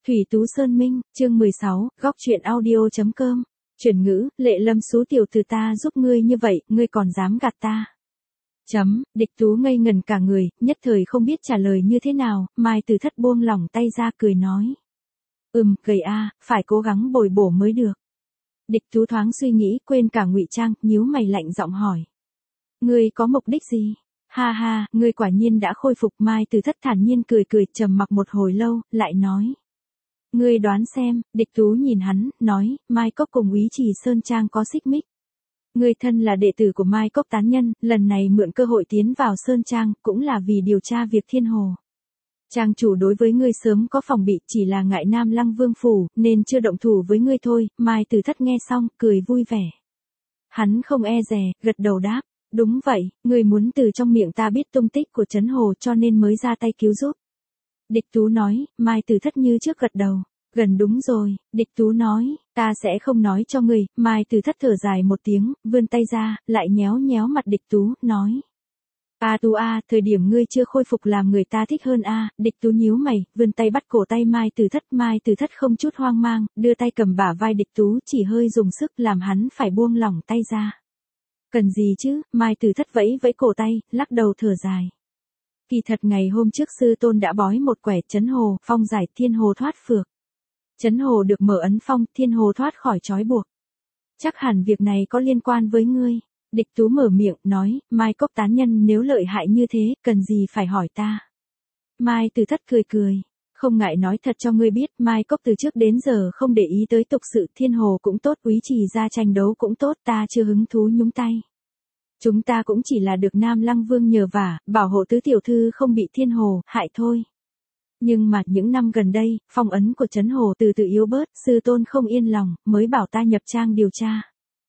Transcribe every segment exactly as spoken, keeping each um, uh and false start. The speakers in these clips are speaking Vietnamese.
Thủy Tú Sơn Minh, chương mười sáu, góc truyện audio.com. Chuyển ngữ, Lệ Lâm xú tiểu từ ta giúp ngươi như vậy, ngươi còn dám gạt ta. Chấm, Địch Tú ngây ngần cả người, nhất thời không biết trả lời như thế nào, Mai Từ Thất buông lỏng tay ra cười nói. Ừm, gầy a, phải cố gắng bồi bổ mới được. Địch Tú thoáng suy nghĩ, quên cả ngụy trang, nhíu mày lạnh giọng hỏi. Ngươi có mục đích gì? Ha ha, ngươi quả nhiên đã khôi phục. Mai Từ Thất thản nhiên cười cười, trầm mặc một hồi lâu, lại nói. Ngươi đoán xem. Địch Tú nhìn hắn, nói, Mai Cốc cùng Úy Trì Sơn Trang có xích mích. Ngươi thân là đệ tử của Mai Cốc tán nhân, lần này mượn cơ hội tiến vào Sơn Trang, cũng là vì điều tra việc Thiên Hồ. Trang chủ đối với ngươi sớm có phòng bị, chỉ là ngại Nam Lăng Vương phủ, nên chưa động thủ với ngươi thôi. Mai Từ Thất nghe xong, cười vui vẻ. Hắn không e dè, gật đầu đáp. Đúng vậy, ngươi muốn từ trong miệng ta biết tung tích của Trấn Hồ cho nên mới ra tay cứu giúp. Địch Tú nói. Mai Từ Thất như trước gật đầu. Gần đúng rồi. Địch Tú nói, ta sẽ không nói cho ngươi. Mai Từ Thất thở dài một tiếng, vươn tay ra, lại nhéo nhéo mặt Địch Tú, nói. A Tú a, thời điểm ngươi chưa khôi phục làm người ta thích hơn a. Địch Tú nhíu mày, vươn tay bắt cổ tay Mai Từ Thất. Mai Từ Thất không chút hoang mang, đưa tay cầm bả vai Địch Tú, chỉ hơi dùng sức làm hắn phải buông lỏng tay ra. Cần gì chứ? Mai Từ Thất vẫy vẫy cổ tay, lắc đầu thở dài. Kỳ thật ngày hôm trước sư tôn đã bói một quẻ Trấn Hồ, phong giải Thiên Hồ thoát phược. Trấn Hồ được mở ấn phong, Thiên Hồ thoát khỏi trói buộc. Chắc hẳn việc này có liên quan với ngươi. Địch Tú mở miệng, nói, Mai Cốc tán nhân nếu lợi hại như thế, cần gì phải hỏi ta. Mai Từ Thất cười cười. Không ngại nói thật cho ngươi biết, Mai Cốc từ trước đến giờ không để ý tới tục sự. Thiên Hồ cũng tốt, Úy Trì ra tranh đấu cũng tốt, ta chưa hứng thú nhúng tay. Chúng ta cũng chỉ là được Nam Lăng Vương nhờ vả, bảo hộ tứ tiểu thư không bị Thiên Hồ hại thôi. Nhưng mà những năm gần đây, phong ấn của Trấn Hồ từ từ yếu bớt, sư tôn không yên lòng, mới bảo ta nhập trang điều tra.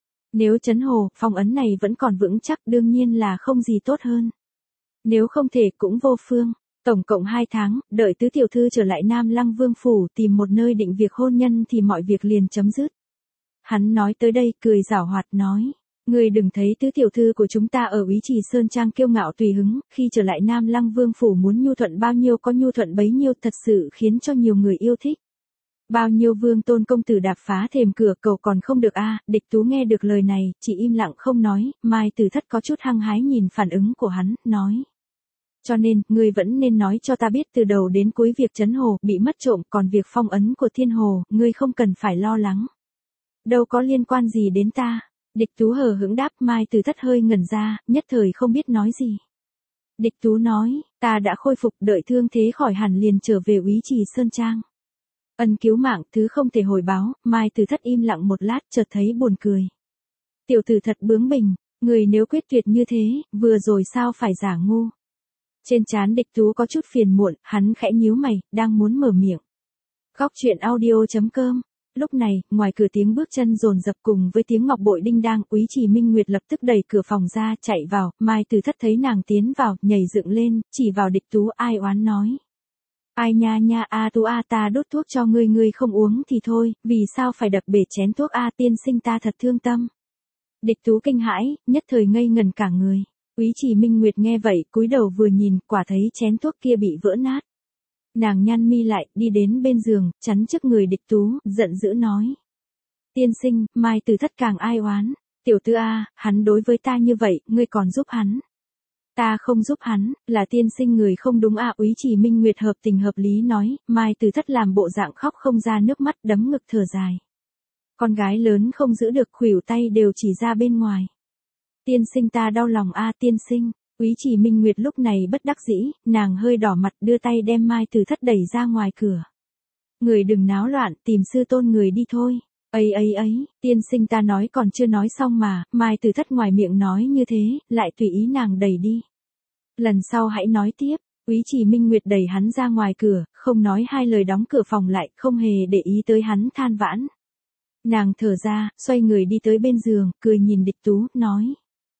Nếu Trấn Hồ, phong ấn này vẫn còn vững chắc, đương nhiên là không gì tốt hơn. Nếu không thể cũng vô phương. Tổng cộng hai tháng, đợi tứ tiểu thư trở lại Nam Lăng Vương phủ tìm một nơi định việc hôn nhân thì mọi việc liền chấm dứt. Hắn nói tới đây, cười giảo hoạt nói. Ngươi đừng thấy tứ tiểu thư của chúng ta ở Úy Trì Sơn Trang kiêu ngạo tùy hứng, khi trở lại Nam Lăng Vương phủ muốn nhu thuận bao nhiêu có nhu thuận bấy nhiêu, thật sự khiến cho nhiều người yêu thích. Bao nhiêu vương tôn công tử đạp phá thềm cửa cầu còn không được a. Địch Tú nghe được lời này, chỉ im lặng không nói. Mai Từ Thất có chút hăng hái nhìn phản ứng của hắn, nói. Cho nên, ngươi vẫn nên nói cho ta biết từ đầu đến cuối việc Trấn Hồ bị mất trộm, còn việc phong ấn của Thiên Hồ, ngươi không cần phải lo lắng. Đâu có liên quan gì đến ta. Địch Tú hờ hững đáp. Mai Từ Thất hơi ngẩn ra, nhất thời không biết nói gì. Địch Tú nói, ta đã khôi phục, đợi thương thế khỏi hẳn liền trở về Úy Trì Sơn Trang. Ân cứu mạng, thứ không thể hồi báo. Mai Từ Thất im lặng một lát, chợt thấy buồn cười. Tiểu tử thật bướng bỉnh, người nếu quyết tuyệt như thế, vừa rồi sao phải giả ngu. Trên trán Địch Tú có chút phiền muộn, hắn khẽ nhíu mày, đang muốn mở miệng. Góc truyện audio.com. Lúc này, ngoài cửa tiếng bước chân dồn dập cùng với tiếng ngọc bội đinh đang, Úy Trì Minh Nguyệt lập tức đẩy cửa phòng ra, chạy vào. Mai Từ Thất thấy nàng tiến vào, nhảy dựng lên, chỉ vào Địch Tú ai oán nói. Ai nha nha a Tú a, ta đốt thuốc cho ngươi, ngươi không uống thì thôi, vì sao phải đập bể chén thuốc a, tiên sinh ta thật thương tâm. Địch Tú kinh hãi, nhất thời ngây ngần cả người. Úy Trì Minh Nguyệt nghe vậy, cúi đầu vừa nhìn, quả thấy chén thuốc kia bị vỡ nát. Nàng nhăn mi lại, đi đến bên giường, chắn trước người Địch Tú, giận dữ nói. Tiên sinh, Mai Từ Thất càng ai oán. Tiểu tư a, hắn đối với ta như vậy, ngươi còn giúp hắn. Ta không giúp hắn, là tiên sinh người không đúng a. Úy Trì Minh Nguyệt hợp tình hợp lý nói. Mai Từ Thất làm bộ dạng khóc không ra nước mắt, đấm ngực thở dài. Con gái lớn không giữ được, khuỷu tay đều chỉ ra bên ngoài. Tiên sinh ta đau lòng a. Tiên sinh. Úy Trì Minh Nguyệt lúc này bất đắc dĩ, nàng hơi đỏ mặt, đưa tay đem Mai Từ Thất đẩy ra ngoài cửa. Người đừng náo loạn, tìm sư tôn người đi thôi. Ấy ấy ấy, tiên sinh ta nói còn chưa nói xong mà. Mai Từ Thất ngoài miệng nói như thế, lại tùy ý nàng đẩy đi. Lần sau hãy nói tiếp. Úy Trì Minh Nguyệt đẩy hắn ra ngoài cửa, không nói hai lời đóng cửa phòng lại, không hề để ý tới hắn than vãn. Nàng thở ra, xoay người đi tới bên giường, cười nhìn Địch Tú, nói.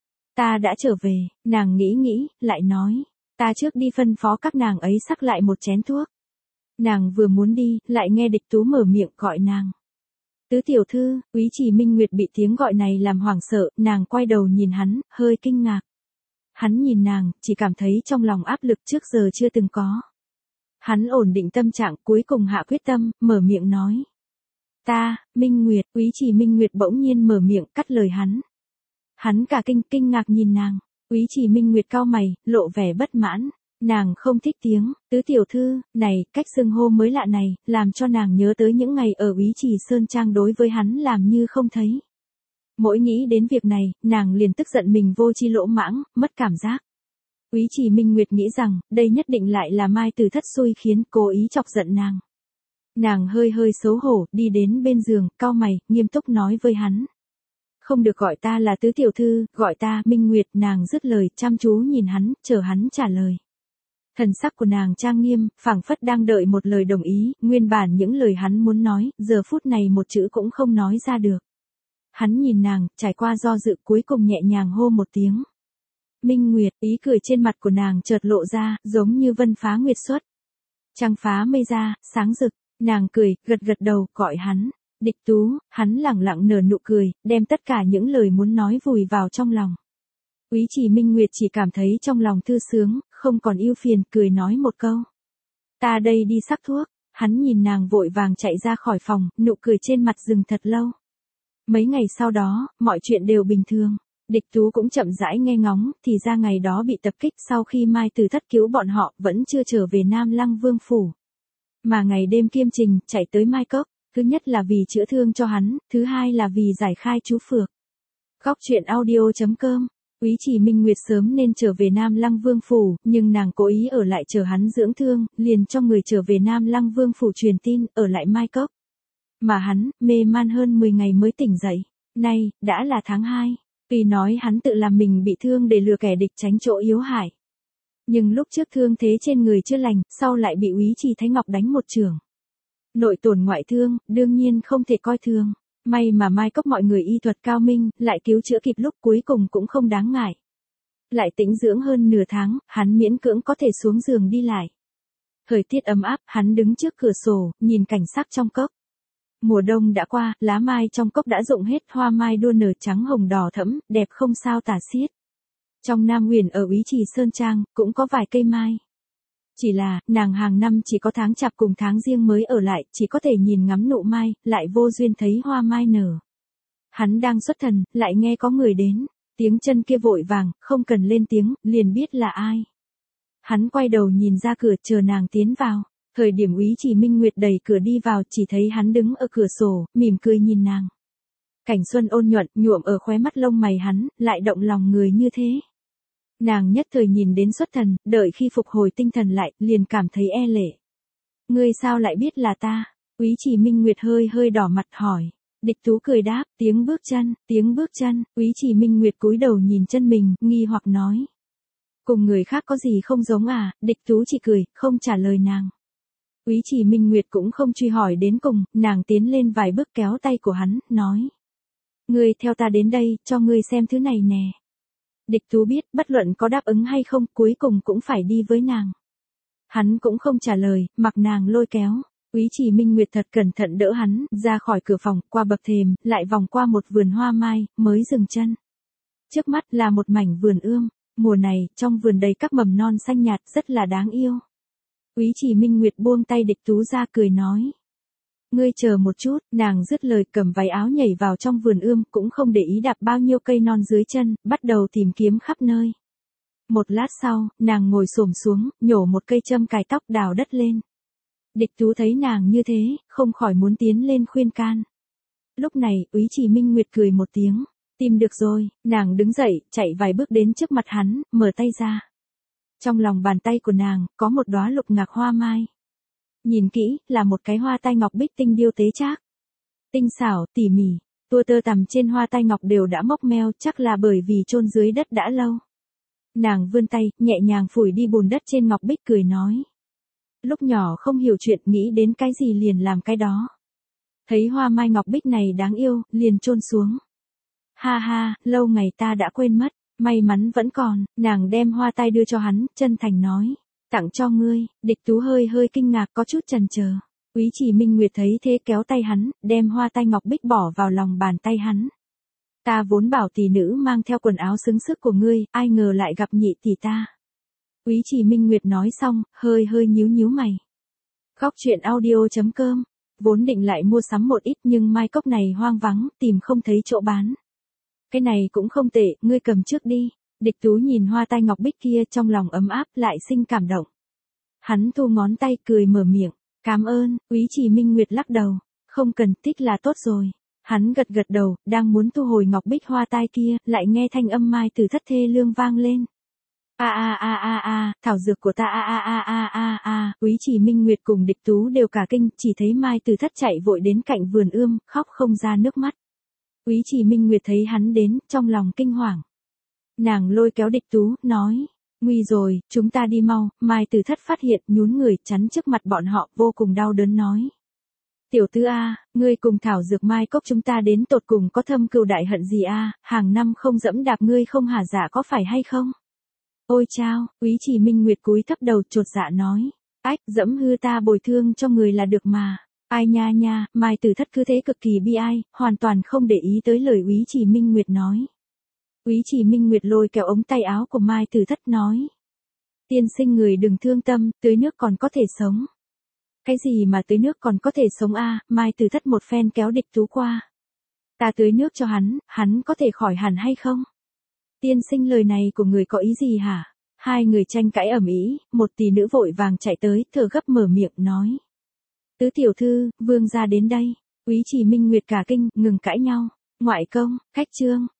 Ta đã trở về. Nàng nghĩ nghĩ, lại nói. Ta trước đi phân phó các nàng ấy sắc lại một chén thuốc. Nàng vừa muốn đi, lại nghe Địch Tú mở miệng gọi nàng. Tứ tiểu thư. Úy Trì Minh Nguyệt bị tiếng gọi này làm hoảng sợ, nàng quay đầu nhìn hắn, hơi kinh ngạc. Hắn nhìn nàng, chỉ cảm thấy trong lòng áp lực trước giờ chưa từng có. Hắn ổn định tâm trạng, cuối cùng hạ quyết tâm, mở miệng nói. Ta, Minh Nguyệt, Úy Trì Minh Nguyệt bỗng nhiên mở miệng cắt lời hắn. Hắn cả kinh, kinh ngạc nhìn nàng. Úy Trì Minh Nguyệt cau mày, lộ vẻ bất mãn. Nàng không thích tiếng, tứ tiểu thư, này, cách xưng hô mới lạ này, làm cho nàng nhớ tới những ngày ở Úy Trì Sơn Trang đối với hắn làm như không thấy. Mỗi nghĩ đến việc này, nàng liền tức giận mình vô chi lỗ mãng, mất cảm giác. Úy Trì Minh Nguyệt nghĩ rằng, đây nhất định lại là Mai Từ Thất xui khiến, cố ý chọc giận nàng. Nàng hơi hơi xấu hổ, đi đến bên giường, cau mày, nghiêm túc nói với hắn. Không được gọi ta là tứ tiểu thư, gọi ta Minh Nguyệt. Nàng dứt lời, chăm chú nhìn hắn, chờ hắn trả lời. Thần sắc của nàng trang nghiêm, phảng phất đang đợi một lời đồng ý, nguyên bản những lời hắn muốn nói, giờ phút này một chữ cũng không nói ra được. Hắn nhìn nàng, trải qua do dự, cuối cùng nhẹ nhàng hô một tiếng. Minh Nguyệt, ý cười trên mặt của nàng chợt lộ ra, giống như vân phá nguyệt xuất. Trăng phá mây ra, sáng rực, nàng cười, gật gật đầu, gọi hắn. Địch Tú. Hắn lẳng lặng nở nụ cười, đem tất cả những lời muốn nói vùi vào trong lòng. Úy Trì Minh Nguyệt chỉ cảm thấy trong lòng thư sướng, không còn ưu phiền, cười nói một câu. Ta đây đi sắc thuốc. Hắn nhìn nàng vội vàng chạy ra khỏi phòng, nụ cười trên mặt dừng thật lâu. Mấy ngày sau đó, mọi chuyện đều bình thường. Địch Tú cũng chậm rãi nghe ngóng, thì ra ngày đó bị tập kích sau khi Mai Từ Thất cứu bọn họ, vẫn chưa trở về Nam Lăng Vương Phủ. Mà ngày đêm kiêm trình, chạy tới Mai Cốc, thứ nhất là vì chữa thương cho hắn, thứ hai là vì giải khai chú phược. Góc truyện audio chấm com. Úy Trì Minh Nguyệt sớm nên trở về Nam Lăng Vương Phủ, nhưng nàng cố ý ở lại chờ hắn dưỡng thương, liền cho người trở về Nam Lăng Vương Phủ truyền tin, ở lại Mai Cốc. Mà hắn, mê man hơn mười ngày mới tỉnh dậy. Nay, đã là tháng hai. Tuy nói hắn tự làm mình bị thương để lừa kẻ địch tránh chỗ yếu hại. Nhưng lúc trước thương thế trên người chưa lành, sau lại bị Úy Trì Thái Ngọc đánh một chưởng. Nội tổn ngoại thương, đương nhiên không thể coi thường. May mà Mai Cốc mọi người y thuật cao minh, lại cứu chữa kịp lúc, cuối cùng cũng không đáng ngại. Lại tĩnh dưỡng hơn nửa tháng, hắn miễn cưỡng có thể xuống giường đi lại. Thời tiết ấm áp, hắn đứng trước cửa sổ, nhìn cảnh sắc trong cốc. Mùa đông đã qua, lá mai trong cốc đã rụng hết, hoa mai đua nở trắng hồng đỏ thẫm, đẹp không sao tả xiết. Trong Nam Huyền ở Úy Trì Sơn Trang, cũng có vài cây mai. Chỉ là, nàng hàng năm chỉ có tháng chạp cùng tháng giêng mới ở lại, chỉ có thể nhìn ngắm nụ mai, lại vô duyên thấy hoa mai nở. Hắn đang xuất thần, lại nghe có người đến, tiếng chân kia vội vàng, không cần lên tiếng, liền biết là ai. Hắn quay đầu nhìn ra cửa chờ nàng tiến vào. Thời điểm Úy Trì Minh Nguyệt đẩy cửa đi vào, chỉ thấy hắn đứng ở cửa sổ, mỉm cười nhìn nàng. Cảnh xuân ôn nhuận, nhuộm ở khóe mắt lông mày hắn, lại động lòng người như thế. Nàng nhất thời nhìn đến xuất thần, đợi khi phục hồi tinh thần lại, liền cảm thấy e lệ. Ngươi sao lại biết là ta? Úy Trì Minh Nguyệt hơi hơi đỏ mặt hỏi. Địch Tú cười đáp, tiếng bước chân, tiếng bước chân. Úy Trì Minh Nguyệt cúi đầu nhìn chân mình, nghi hoặc nói. Cùng người khác có gì không giống à? Địch Tú chỉ cười, không trả lời nàng. Úy Trì Minh Nguyệt cũng không truy hỏi đến cùng, nàng tiến lên vài bước kéo tay của hắn, nói. Ngươi theo ta đến đây, cho ngươi xem thứ này nè. Địch Tú biết, bất luận có đáp ứng hay không, cuối cùng cũng phải đi với nàng. Hắn cũng không trả lời, mặc nàng lôi kéo. Úy Trì Minh Nguyệt thật cẩn thận đỡ hắn, ra khỏi cửa phòng, qua bậc thềm, lại vòng qua một vườn hoa mai, mới dừng chân. Trước mắt là một mảnh vườn ươm, mùa này, trong vườn đầy các mầm non xanh nhạt, rất là đáng yêu. Úy Trì Minh Nguyệt buông tay Địch Tú ra cười nói. Ngươi chờ một chút, nàng dứt lời cầm váy áo nhảy vào trong vườn ươm, cũng không để ý đạp bao nhiêu cây non dưới chân, bắt đầu tìm kiếm khắp nơi. Một lát sau, nàng ngồi xổm xuống, nhổ một cây châm cài tóc đào đất lên. Địch Tú thấy nàng như thế, không khỏi muốn tiến lên khuyên can. Lúc này, Úy Trì Minh Nguyệt cười một tiếng, tìm được rồi, nàng đứng dậy, chạy vài bước đến trước mặt hắn, mở tay ra. Trong lòng bàn tay của nàng, có một đóa lục ngạc hoa mai. Nhìn kỹ, là một cái hoa tai ngọc bích tinh điêu tế trác. Tinh xảo, tỉ mỉ, tua tơ tằm trên hoa tai ngọc đều đã mốc meo, chắc là bởi vì chôn dưới đất đã lâu. Nàng vươn tay, nhẹ nhàng phủi đi bùn đất trên ngọc bích cười nói. Lúc nhỏ không hiểu chuyện, nghĩ đến cái gì liền làm cái đó. Thấy hoa mai ngọc bích này đáng yêu, liền chôn xuống. Ha ha, lâu ngày ta đã quên mất, may mắn vẫn còn, nàng đem hoa tai đưa cho hắn, chân thành nói. Tặng cho ngươi. Địch Tú hơi hơi kinh ngạc, có chút chần chờ. Úy Trì Minh Nguyệt thấy thế kéo tay hắn, đem hoa tai ngọc bích bỏ vào lòng bàn tay hắn. Ta vốn bảo tỷ nữ mang theo quần áo xứng sức của ngươi, ai ngờ lại gặp nhị tỷ ta. Úy Trì Minh Nguyệt nói xong, hơi hơi nhíu nhíu mày. Góc chuyện audio chấm com. Vốn định lại mua sắm một ít nhưng mai cốc này hoang vắng, tìm không thấy chỗ bán. Cái này cũng không tệ, ngươi cầm trước đi. Địch Tú nhìn hoa tai ngọc bích kia trong lòng ấm áp lại sinh cảm động. Hắn thu ngón tay cười mở miệng. Cảm ơn, Úy Trì Minh Nguyệt lắc đầu. Không cần, thích là tốt rồi. Hắn gật gật đầu, đang muốn thu hồi ngọc bích hoa tai kia, lại nghe thanh âm Mai Tử Thất thê lương vang lên. A a a a a, thảo dược của ta a a a a a a, Úy Trì Minh Nguyệt cùng Địch Tú đều cả kinh, chỉ thấy Mai Tử Thất chạy vội đến cạnh vườn ươm, khóc không ra nước mắt. Úy Trì Minh Nguyệt thấy hắn đến, trong lòng kinh hoàng. Nàng lôi kéo Địch Tú, nói, nguy rồi, chúng ta đi mau. Mai Tử Thất phát hiện, nhún người chắn trước mặt bọn họ, vô cùng đau đớn nói. Tiểu Tư a, ngươi cùng thảo dược mai cốc chúng ta đến tột cùng có thâm cừu đại hận gì a, hàng năm không dẫm đạp ngươi không hả dạ có phải hay không? Ôi chao, Úy Trì Minh Nguyệt cúi thấp đầu chột dạ nói, ách, dẫm hư ta bồi thương cho người là được mà. Ai nha nha, Mai Tử Thất cứ thế cực kỳ bi ai, hoàn toàn không để ý tới lời Úy Trì Minh Nguyệt nói. Úy Trì Minh Nguyệt lôi kéo ống tay áo của Mai Tử Thất nói. Tiên sinh người đừng thương tâm, tưới nước còn có thể sống. Cái gì mà tưới nước còn có thể sống a? Mai Tử Thất một phen kéo Địch Tú qua. Ta tưới nước cho hắn, hắn có thể khỏi hẳn hay không? Tiên sinh lời này của người có ý gì hả? Hai người tranh cãi ầm ĩ, một tỷ nữ vội vàng chạy tới, thở gấp mở miệng nói. Tứ tiểu thư, vương gia đến đây. Úy Trì Minh Nguyệt cả kinh, ngừng cãi nhau. Ngoại công, khách trương,